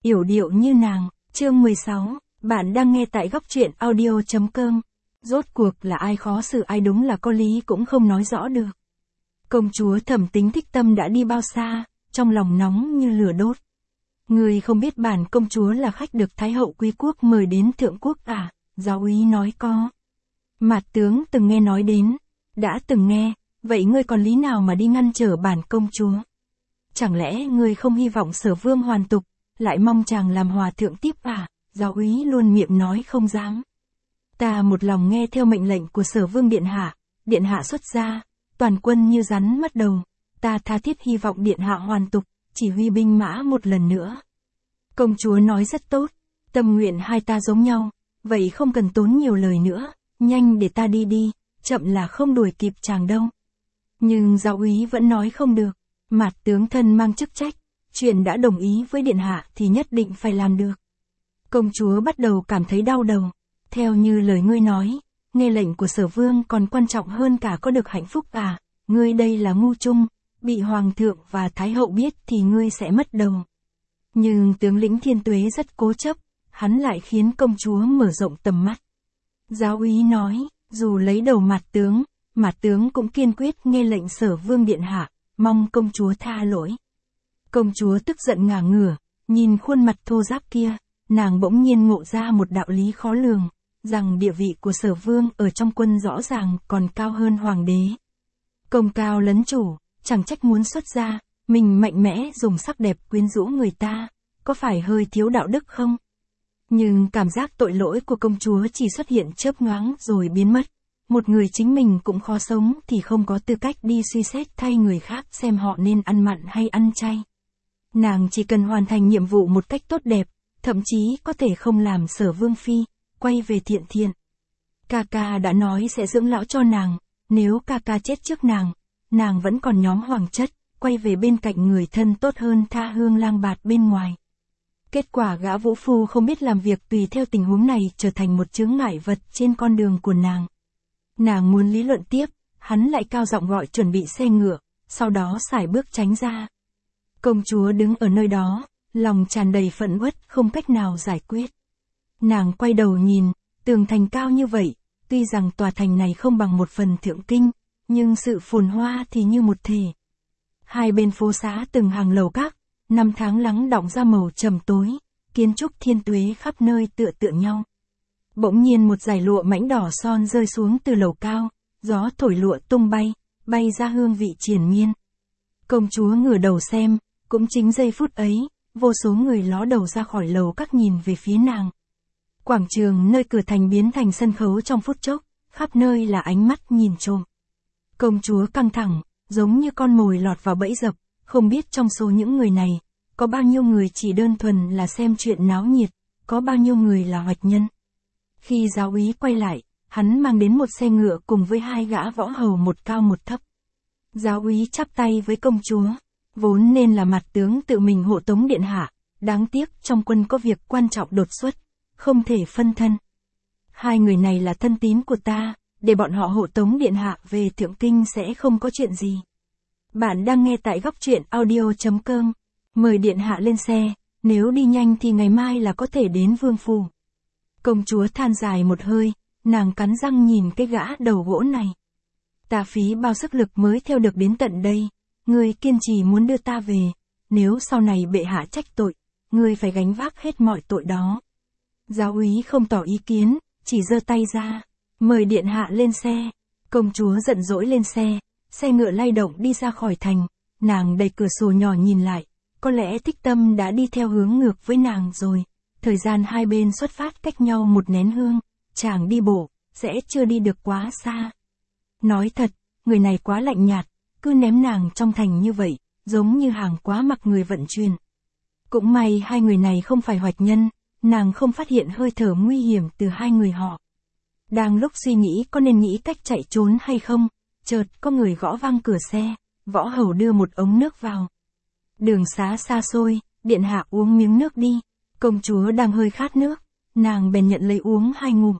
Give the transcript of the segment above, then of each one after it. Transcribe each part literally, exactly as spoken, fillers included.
yểu điệu như nàng, chương mười sáu, bạn đang nghe tại góc truyện audio chấm com. Rốt cuộc là ai khó xử ai đúng là có lý cũng không nói rõ được. Công chúa Thẩm Tính Thích Tâm đã đi bao xa, trong lòng nóng như lửa đốt. Người không biết bản công chúa là khách được Thái hậu Quý quốc mời đến thượng quốc à, giáo úy nói có. Mạt tướng từng nghe nói đến, đã từng nghe, vậy ngươi còn lý nào mà đi ngăn trở bản công chúa? Chẳng lẽ ngươi không hy vọng Sở Vương hoàn tục, lại mong chàng làm hòa thượng tiếp à, giáo úy luôn miệng nói không dám. Ta một lòng nghe theo mệnh lệnh của Sở Vương Điện Hạ, Điện Hạ xuất gia, toàn quân như rắn mất đầu, ta tha thiết hy vọng Điện Hạ hoàn tục, chỉ huy binh mã một lần nữa. Công chúa nói rất tốt, tâm nguyện hai ta giống nhau, vậy không cần tốn nhiều lời nữa, nhanh để ta đi đi, chậm là không đuổi kịp chàng đâu. Nhưng giáo úy vẫn nói không được, Mạt tướng thân mang chức trách, chuyện đã đồng ý với Điện Hạ thì nhất định phải làm được. Công chúa bắt đầu cảm thấy đau đầu, theo như lời ngươi nói, nghe lệnh của Sở Vương còn quan trọng hơn cả có được hạnh phúc à, ngươi đây là ngu chung, bị Hoàng thượng và Thái hậu biết thì ngươi sẽ mất đầu. Nhưng tướng lĩnh Thiên Tuế rất cố chấp, hắn lại khiến công chúa mở rộng tầm mắt. Giáo úy nói, dù lấy đầu Mạt tướng, Mạt tướng cũng kiên quyết nghe lệnh Sở Vương Điện Hạ, mong công chúa tha lỗi. Công chúa tức giận ngả ngửa, nhìn khuôn mặt thô ráp kia, nàng bỗng nhiên ngộ ra một đạo lý khó lường, rằng địa vị của Sở Vương ở trong quân rõ ràng còn cao hơn Hoàng đế. Công cao lấn chủ, chẳng trách muốn xuất gia, mình mạnh mẽ dùng sắc đẹp quyến rũ người ta, có phải hơi thiếu đạo đức không? Nhưng cảm giác tội lỗi của công chúa chỉ xuất hiện chớp nhoáng rồi biến mất. Một người chính mình cũng khó sống thì không có tư cách đi suy xét thay người khác xem họ nên ăn mặn hay ăn chay. Nàng chỉ cần hoàn thành nhiệm vụ một cách tốt đẹp, thậm chí có thể không làm Sở Vương phi, quay về Thiện Thiện. Ca ca đã nói sẽ dưỡng lão cho nàng, nếu ca ca chết trước nàng, nàng vẫn còn nhóm hoàng chất, quay về bên cạnh người thân tốt hơn tha hương lang bạt bên ngoài. Kết quả gã vũ phu không biết làm việc tùy theo tình huống này trở thành một chướng ngại vật trên con đường của nàng. Nàng muốn lý luận tiếp, hắn lại cao giọng gọi chuẩn bị xe ngựa, sau đó sải bước tránh ra. Công chúa đứng ở nơi đó, lòng tràn đầy phẫn uất không cách nào giải quyết. Nàng quay đầu nhìn, tường thành cao như vậy, tuy rằng tòa thành này không bằng một phần Thượng Kinh, nhưng sự phồn hoa thì như một thể. Hai bên phố xá từng hàng lầu các, năm tháng lắng đọng ra màu trầm tối, kiến trúc Thiên Tuế khắp nơi tựa tựa nhau. Bỗng nhiên một dải lụa mảnh đỏ son rơi xuống từ lầu cao, gió thổi lụa tung bay, bay ra hương vị triền miên. Công chúa ngửa đầu xem, cũng chính giây phút ấy, vô số người ló đầu ra khỏi lầu các nhìn về phía nàng. Quảng trường nơi cửa thành biến thành sân khấu trong phút chốc, khắp nơi là ánh mắt nhìn trộm. Công chúa căng thẳng, giống như con mồi lọt vào bẫy dập, không biết trong số những người này, có bao nhiêu người chỉ đơn thuần là xem chuyện náo nhiệt, có bao nhiêu người là hoạch nhân. Khi giáo úy quay lại, hắn mang đến một xe ngựa cùng với hai gã võ hầu một cao một thấp. Giáo úy chắp tay với công chúa, vốn nên là Mạt tướng tự mình hộ tống Điện Hạ, đáng tiếc trong quân có việc quan trọng đột xuất, không thể phân thân. Hai người này là thân tín của ta, để bọn họ hộ tống Điện Hạ về Thượng Kinh sẽ không có chuyện gì. Bạn đang nghe tại góc truyện audio chấm com, mời Điện Hạ lên xe, nếu đi nhanh thì ngày mai là có thể đến Vương phủ. Công chúa than dài một hơi, nàng cắn răng nhìn cái gã đầu gỗ này. Ta phí bao sức lực mới theo được đến tận đây, ngươi kiên trì muốn đưa ta về, nếu sau này bệ hạ trách tội, ngươi phải gánh vác hết mọi tội đó. Giáo úy không tỏ ý kiến, chỉ giơ tay ra, mời Điện Hạ lên xe. Công chúa giận dỗi lên xe, xe ngựa lay động đi ra khỏi thành, nàng đẩy cửa sổ nhỏ nhìn lại, có lẽ Thích Tâm đã đi theo hướng ngược với nàng rồi. Thời gian hai bên xuất phát cách nhau một nén hương, chàng đi bộ, sẽ chưa đi được quá xa. Nói thật, người này quá lạnh nhạt, cứ ném nàng trong thành như vậy, giống như hàng quá mặc người vận chuyển. Cũng may hai người này không phải hoạch nhân, nàng không phát hiện hơi thở nguy hiểm từ hai người họ. Đang lúc suy nghĩ có nên nghĩ cách chạy trốn hay không, chợt có người gõ vang cửa xe, võ hầu đưa một ống nước vào. Đường xá xa xôi, Điện Hạ uống miếng nước đi. Công chúa đang hơi khát nước, nàng bèn nhận lấy uống hai ngụm.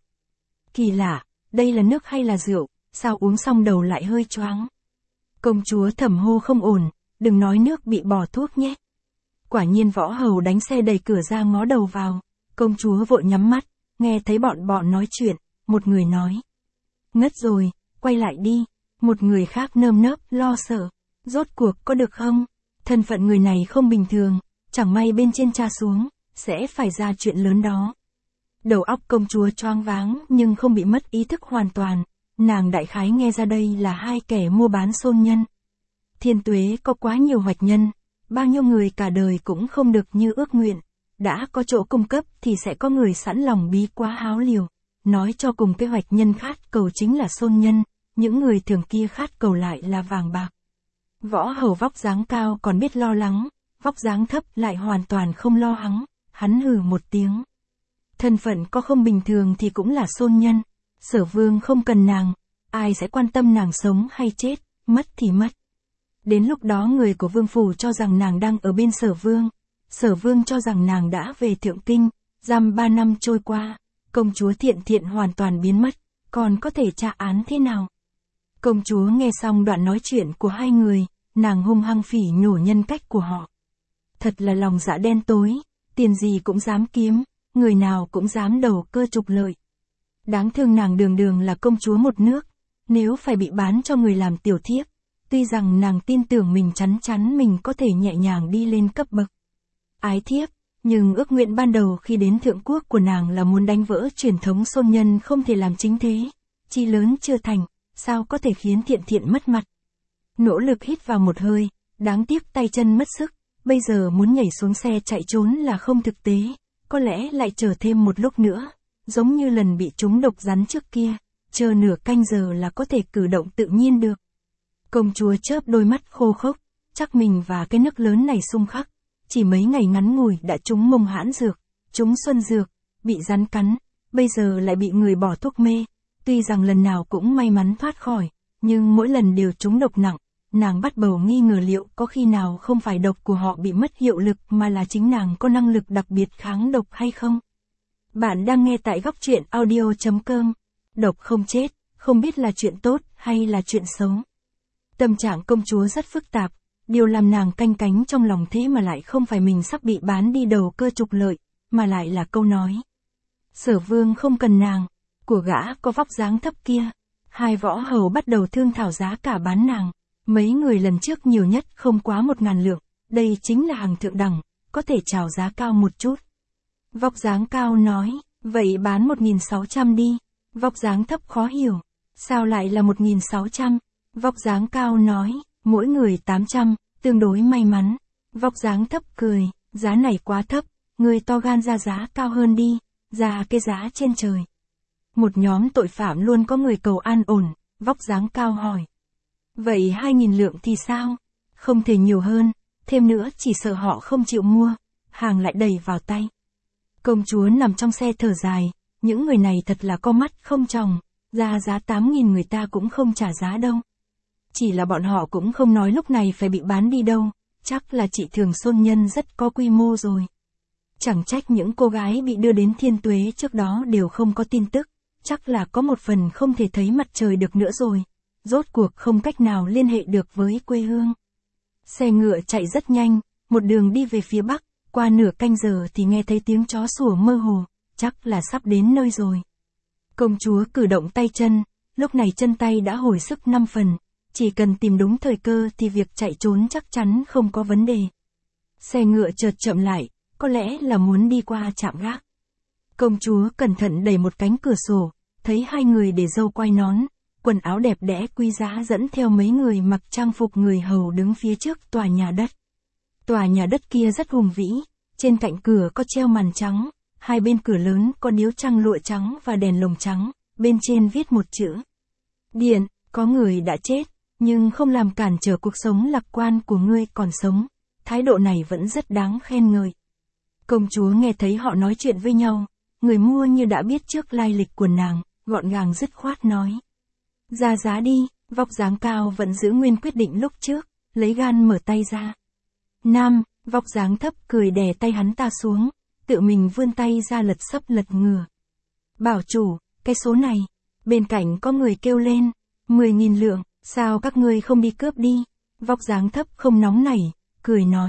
Kỳ lạ, đây là nước hay là rượu, sao uống xong đầu lại hơi choáng. Công chúa Thẩm hô không ổn, đừng nói nước bị bỏ thuốc nhé. Quả nhiên võ hầu đánh xe đẩy cửa ra ngó đầu vào, công chúa vội nhắm mắt, nghe thấy bọn bọn nói chuyện, một người nói. Ngất rồi, quay lại đi, một người khác nơm nớp, lo sợ, rốt cuộc có được không? Thân phận người này không bình thường, chẳng may bên trên tra xuống, sẽ phải ra chuyện lớn đó. Đầu óc công chúa choáng váng nhưng không bị mất ý thức hoàn toàn, nàng đại khái nghe ra đây là hai kẻ mua bán xôn nhân. Thiên tuế có quá nhiều hoạch nhân, bao nhiêu người cả đời cũng không được như ước nguyện, đã có chỗ cung cấp thì sẽ có người sẵn lòng bí quá háo liều, nói cho cùng cái hoạch nhân khát cầu chính là xôn nhân, những người thường kia khát cầu lại là vàng bạc. Võ hầu vóc dáng cao còn biết lo lắng, vóc dáng thấp lại hoàn toàn không lo lắng, hắn hừ một tiếng. Thân phận có không bình thường thì cũng là xôn nhân, Sở Vương không cần nàng, ai sẽ quan tâm nàng sống hay chết, mất thì mất. Đến lúc đó người của Vương phủ cho rằng nàng đang ở bên Sở Vương, Sở Vương cho rằng nàng đã về Thượng Kinh, giam ba năm trôi qua, công chúa Thiện Thiện hoàn toàn biến mất, còn có thể tra án thế nào? Công chúa nghe xong đoạn nói chuyện của hai người, nàng hung hăng phỉ nhổ nhân cách của họ. Thật là lòng dạ đen tối, tiền gì cũng dám kiếm, người nào cũng dám đầu cơ trục lợi. Đáng thương nàng đường đường là công chúa một nước, nếu phải bị bán cho người làm tiểu thiếp, tuy rằng nàng tin tưởng mình chắn chắn mình có thể nhẹ nhàng đi lên cấp bậc ái thiếp, nhưng ước nguyện ban đầu khi đến thượng quốc của nàng là muốn đánh vỡ truyền thống xôn nhân không thể làm chính thế, chi lớn chưa thành, sao có thể khiến Thiện Thiện mất mặt. Nỗ lực hít vào một hơi, đáng tiếc tay chân mất sức, bây giờ muốn nhảy xuống xe chạy trốn là không thực tế, có lẽ lại chờ thêm một lúc nữa, giống như lần bị trúng độc rắn trước kia, chờ nửa canh giờ là có thể cử động tự nhiên được. Công chúa chớp đôi mắt khô khốc, chắc mình và cái nước lớn này xung khắc, chỉ mấy ngày ngắn ngủi đã trúng mông hãn dược, trúng xuân dược, bị rắn cắn, bây giờ lại bị người bỏ thuốc mê, tuy rằng lần nào cũng may mắn thoát khỏi, nhưng mỗi lần đều trúng độc nặng, nàng bắt đầu nghi ngờ liệu có khi nào không phải độc của họ bị mất hiệu lực mà là chính nàng có năng lực đặc biệt kháng độc hay không. Bạn đang nghe tại góc truyện audio chấm com, độc không chết, không biết là chuyện tốt hay là chuyện xấu. Tâm trạng công chúa rất phức tạp, điều làm nàng canh cánh trong lòng thế mà lại không phải mình sắp bị bán đi đầu cơ trục lợi, mà lại là câu nói. Sở Vương không cần nàng, của gã có vóc dáng thấp kia. Hai võ hầu bắt đầu thương thảo giá cả bán nàng, mấy người lần trước nhiều nhất không quá một ngàn lượng, đây chính là hàng thượng đẳng, có thể chào giá cao một chút. Vóc dáng cao nói, vậy bán một nghìn sáu trăm đi, vóc dáng thấp khó hiểu, sao lại là một nghìn sáu trăm, vóc dáng cao nói, mỗi người tám trăm, tương đối may mắn, vóc dáng thấp cười, giá này quá thấp, người to gan ra giá cao hơn đi, ra cái giá trên trời. Một nhóm tội phạm luôn có người cầu an ổn, vóc dáng cao hỏi. Vậy hai nghìn lượng thì sao? Không thể nhiều hơn, thêm nữa chỉ sợ họ không chịu mua, hàng lại đầy vào tay. Công chúa nằm trong xe thở dài, những người này thật là có mắt không tròng, ra giá tám nghìn người ta cũng không trả giá đâu. Chỉ là bọn họ cũng không nói lúc này phải bị bán đi đâu, chắc là chị thường xôn nhân rất có quy mô rồi. Chẳng trách những cô gái bị đưa đến Thiên Tuế trước đó đều không có tin tức, chắc là có một phần không thể thấy mặt trời được nữa rồi, rốt cuộc không cách nào liên hệ được với quê hương. Xe ngựa chạy rất nhanh, một đường đi về phía bắc, qua nửa canh giờ thì nghe thấy tiếng chó sủa mơ hồ, chắc là sắp đến nơi rồi. Công chúa cử động tay chân, lúc này chân tay đã hồi sức năm phần, chỉ cần tìm đúng thời cơ thì việc chạy trốn chắc chắn không có vấn đề. Xe ngựa chợt chậm lại, có lẽ là muốn đi qua trạm gác. Công chúa cẩn thận đẩy một cánh cửa sổ, thấy hai người để râu quai nón, quần áo đẹp đẽ quý giá dẫn theo mấy người mặc trang phục người hầu đứng phía trước tòa nhà đất. Tòa nhà đất kia rất hùng vĩ, trên cạnh cửa có treo màn trắng, hai bên cửa lớn có điếu trăng lụa trắng và đèn lồng trắng, bên trên viết một chữ. Điện, có người đã chết, nhưng không làm cản trở cuộc sống lạc quan của ngươi còn sống, thái độ này vẫn rất đáng khen ngợi. Công chúa nghe thấy họ nói chuyện với nhau, người mua như đã biết trước lai lịch của nàng, gọn gàng dứt khoát nói. Ra giá đi, vóc dáng cao vẫn giữ nguyên quyết định lúc trước, lấy gan mở tay ra. Nam, vóc dáng thấp cười đè tay hắn ta xuống, tự mình vươn tay ra lật sấp lật ngửa. Bảo chủ, cái số này, bên cạnh có người kêu lên, mười nghìn lượng, sao các ngươi không đi cướp đi, vóc dáng thấp không nóng nảy, cười nói,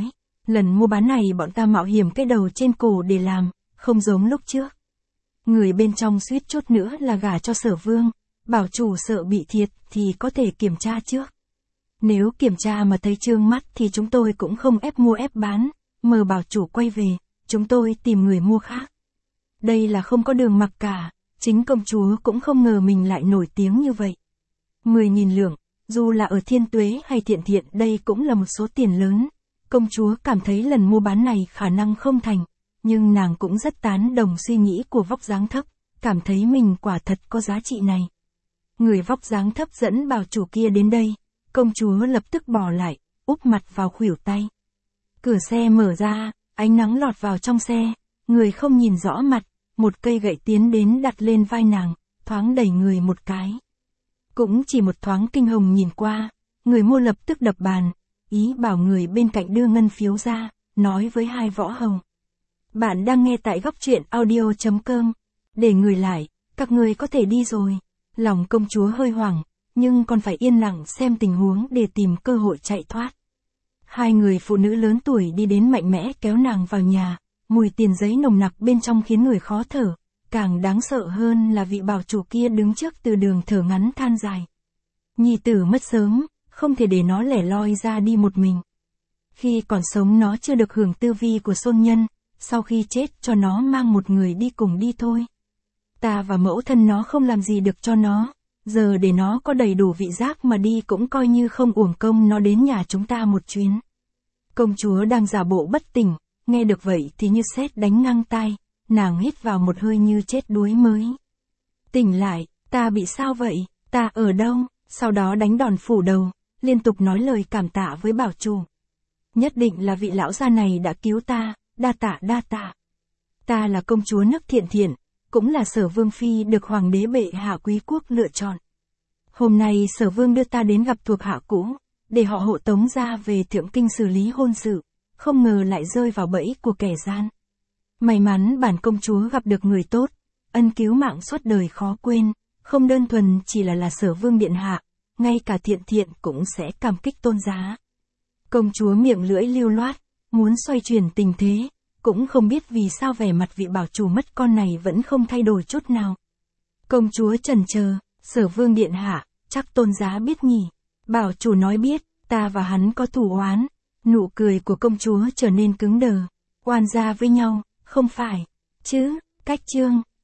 Lần mua bán này bọn ta mạo hiểm cái đầu trên cổ để làm, không giống lúc trước. Người bên trong suýt chút nữa là gả cho Sở Vương, bảo chủ sợ bị thiệt thì có thể kiểm tra trước. Nếu kiểm tra mà thấy trương mắt thì chúng tôi cũng không ép mua ép bán, mờ bảo chủ quay về, chúng tôi tìm người mua khác. Đây là không có đường mặc cả, chính công chúa cũng không ngờ mình lại nổi tiếng như vậy. Mười nghìn lượng, dù là ở Thiên Tuế hay Thiện Thiện đây cũng là một số tiền lớn. Công chúa cảm thấy lần mua bán này khả năng không thành, nhưng nàng cũng rất tán đồng suy nghĩ của vóc dáng thấp, cảm thấy mình quả thật có giá trị này. Người vóc dáng thấp dẫn bảo chủ kia đến đây, công chúa lập tức bỏ lại, úp mặt vào khuỷu tay. Cửa xe mở ra, ánh nắng lọt vào trong xe, người không nhìn rõ mặt, một cây gậy tiến đến đặt lên vai nàng, thoáng đẩy người một cái. Cũng chỉ một thoáng kinh hồng nhìn qua, người mua lập tức đập bàn, ý bảo người bên cạnh đưa ngân phiếu ra, nói với hai võ hầu. Bạn đang nghe tại góc truyện audio chấm com. Để người lại, các người có thể đi rồi. Lòng công chúa hơi hoảng, nhưng còn phải yên lặng xem tình huống để tìm cơ hội chạy thoát. Hai người phụ nữ lớn tuổi đi đến mạnh mẽ kéo nàng vào nhà, mùi tiền giấy nồng nặc bên trong khiến người khó thở. Càng đáng sợ hơn là vị bảo chủ kia đứng trước từ đường thở ngắn than dài. Nhi tử mất sớm, không thể để nó lẻ loi ra đi một mình. Khi còn sống nó chưa được hưởng tư vi của xôn nhân, sau khi chết cho nó mang một người đi cùng đi thôi. Ta và mẫu thân nó không làm gì được cho nó, giờ để nó có đầy đủ vị giác mà đi cũng coi như không uổng công nó đến nhà chúng ta một chuyến. Công chúa đang giả bộ bất tỉnh, nghe được vậy thì như sét đánh ngang tai, nàng hít vào một hơi như chết đuối mới. Tỉnh lại, ta bị sao vậy, ta ở đâu, sau đó đánh đòn phủ đầu, liên tục nói lời cảm tạ với bảo chủ. Nhất định là vị lão gia này đã cứu ta, đa tạ đa tạ. Ta là công chúa nước Thiện Thiện, cũng là Sở Vương phi được hoàng đế bệ hạ quý quốc lựa chọn. Hôm nay Sở Vương đưa ta đến gặp thuộc hạ cũ, để họ hộ tống ra về Thượng Kinh xử lý hôn sự, không ngờ lại rơi vào bẫy của kẻ gian. May mắn bản công chúa gặp được người tốt, ân cứu mạng suốt đời khó quên, không đơn thuần chỉ là là Sở Vương điện hạ, ngay cả Thiện Thiện cũng sẽ cảm kích tôn giá. Công chúa miệng lưỡi lưu loát, muốn xoay chuyển tình thế, cũng không biết vì sao vẻ mặt vị bảo chủ mất con này vẫn không thay đổi chút nào. Công chúa chần chờ, Sở Vương điện hạ, chắc tôn giá biết nhỉ. Bảo chủ nói biết, ta và hắn có thù oán. Nụ cười của công chúa trở nên cứng đờ. Oan gia với nhau, không phải chứ, cách chương.